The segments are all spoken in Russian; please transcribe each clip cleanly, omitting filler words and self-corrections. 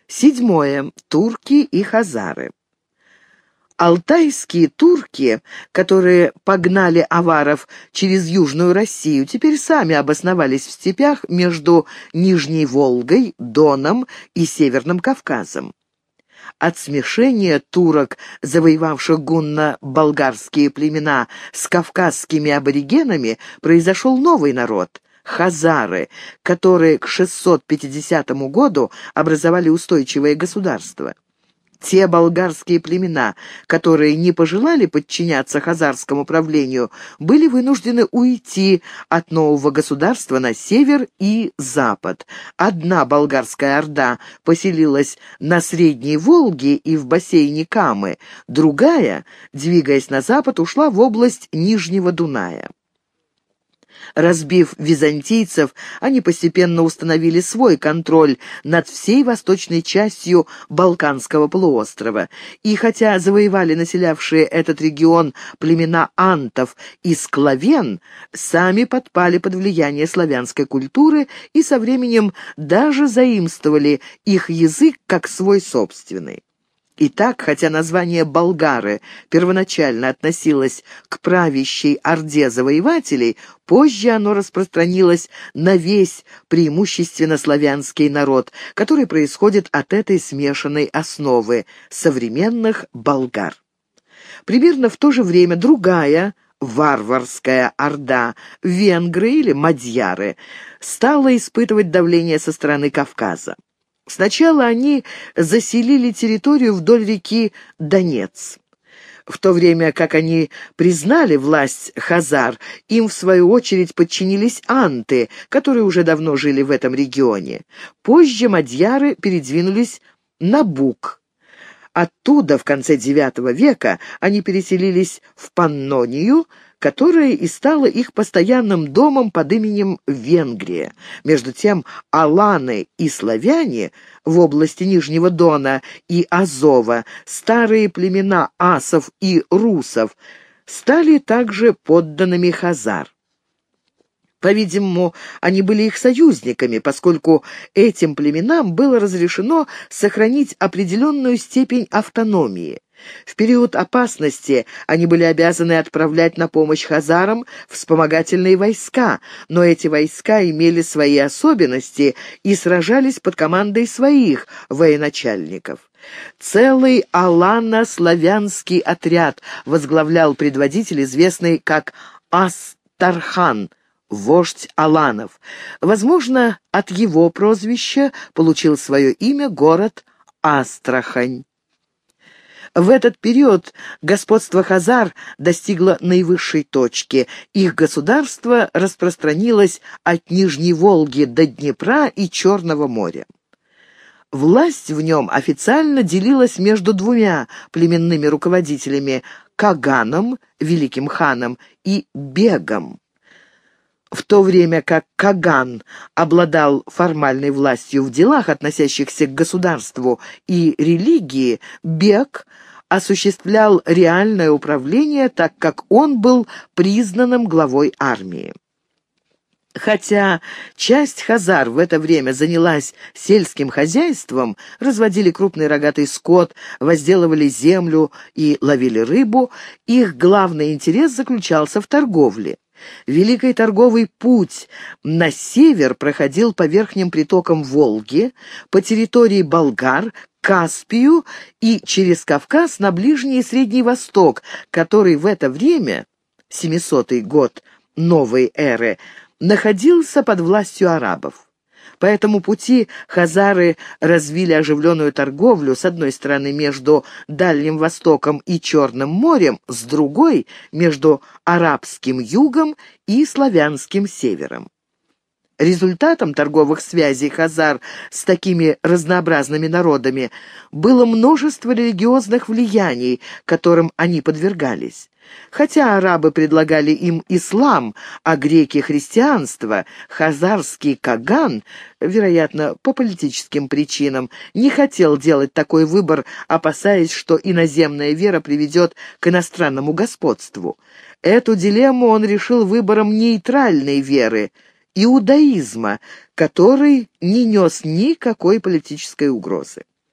Седьмое. Турки и хазары. Алтайские турки, которые погнали аваров через Южную Россию, теперь сами обосновались в степях между Нижней Волгой, Доном и Северным Кавказом. От смешения турок, завоевавших гунно-болгарские племена, с кавказскими аборигенами, произошел новый народ — хазары, которые к 650 году образовали устойчивое государство. Те болгарские племена, которые не пожелали подчиняться хазарскому правлению, были вынуждены уйти от нового государства на север и запад. Одна болгарская орда поселилась на Средней Волге и в бассейне Камы, другая, двигаясь на запад, ушла в область Нижнего Дуная. Разбив византийцев, они постепенно установили свой контроль над всей восточной частью Балканского полуострова. И хотя завоевали населявшие этот регион племена антов и склавен, сами подпали под влияние славянской культуры и со временем даже заимствовали их язык как свой собственный. Итак, хотя название «болгары» первоначально относилось к правящей орде завоевателей, позже оно распространилось на весь преимущественно славянский народ, который происходит от этой смешанной основы — современных болгар. Примерно в то же время другая варварская орда, венгры или мадьяры, стала испытывать давление со стороны Кавказа. Сначала они заселили территорию вдоль реки Донец. В то время как они признали власть хазар, им в свою очередь подчинились анты, которые уже давно жили в этом регионе. Позже мадьяры передвинулись на Буг. Оттуда в конце IX века они переселились в Паннонию, которая и стала их постоянным домом под именем Венгрия. Между тем аланы и славяне в области Нижнего Дона и Азова, старые племена асов и русов, стали также подданными хазар. По-видимому, они были их союзниками, поскольку этим племенам было разрешено сохранить определенную степень автономии. В период опасности они были обязаны отправлять на помощь хазарам вспомогательные войска, но эти войска имели свои особенности и сражались под командой своих военачальников. Целый алано-славянский отряд возглавлял предводитель, известный как Астархан, вождь аланов. Возможно, от его прозвища получил свое имя город Астрахань. В этот период господство хазар достигло наивысшей точки. Их государство распространилось от Нижней Волги до Днепра и Черного моря. Власть в нем официально делилась между двумя племенными руководителями – Каганом, великим ханом, и Бегом. В то время как Каган обладал формальной властью в делах, относящихся к государству и религии, Бег осуществлял реальное управление, так как он был признанным главой армии. Хотя часть хазар в это время занялась сельским хозяйством, разводили крупный рогатый скот, возделывали землю и ловили рыбу, их главный интерес заключался в торговле. Великий торговый путь на север проходил по верхним притокам Волги, по территории болгар, Каспию и через Кавказ на Ближний и Средний Восток, который в это время, 700 год новой эры, находился под властью арабов. По этому пути хазары развили оживленную торговлю, с одной стороны между Дальним Востоком и Черным морем, с другой — между арабским югом и славянским севером. Результатом торговых связей хазар с такими разнообразными народами было множество религиозных влияний, которым они подвергались. Хотя арабы предлагали им ислам, а греки — христианство, хазарский Каган, вероятно, по политическим причинам, не хотел делать такой выбор, опасаясь, что иноземная вера приведет к иностранному господству. Эту дилемму он решил выбором нейтральной веры — иудаизма, который не нес никакой политической угрозы.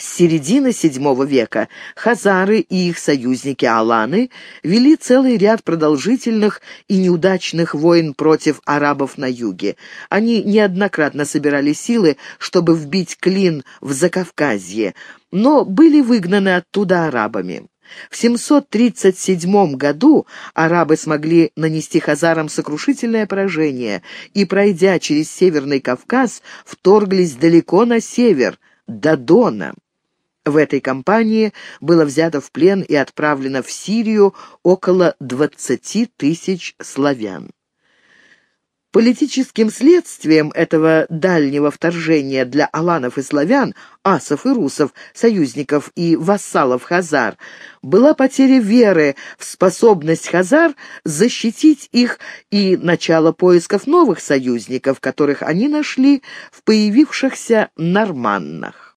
С середины VII века хазары и их союзники аланы вели целый ряд продолжительных и неудачных войн против арабов на юге. Они неоднократно собирали силы, чтобы вбить клин в Закавказье, но были выгнаны оттуда арабами. В 737 году арабы смогли нанести хазарам сокрушительное поражение и, пройдя через Северный Кавказ, вторглись далеко на север, до Дона. В этой кампании было взято в плен и отправлено в Сирию около 20 тысяч славян. Политическим следствием этого дальнего вторжения для аланов и славян, асов и русов, союзников и вассалов хазар, была потеря веры в способность хазар защитить их и начало поисков новых союзников, которых они нашли в появившихся норманнах.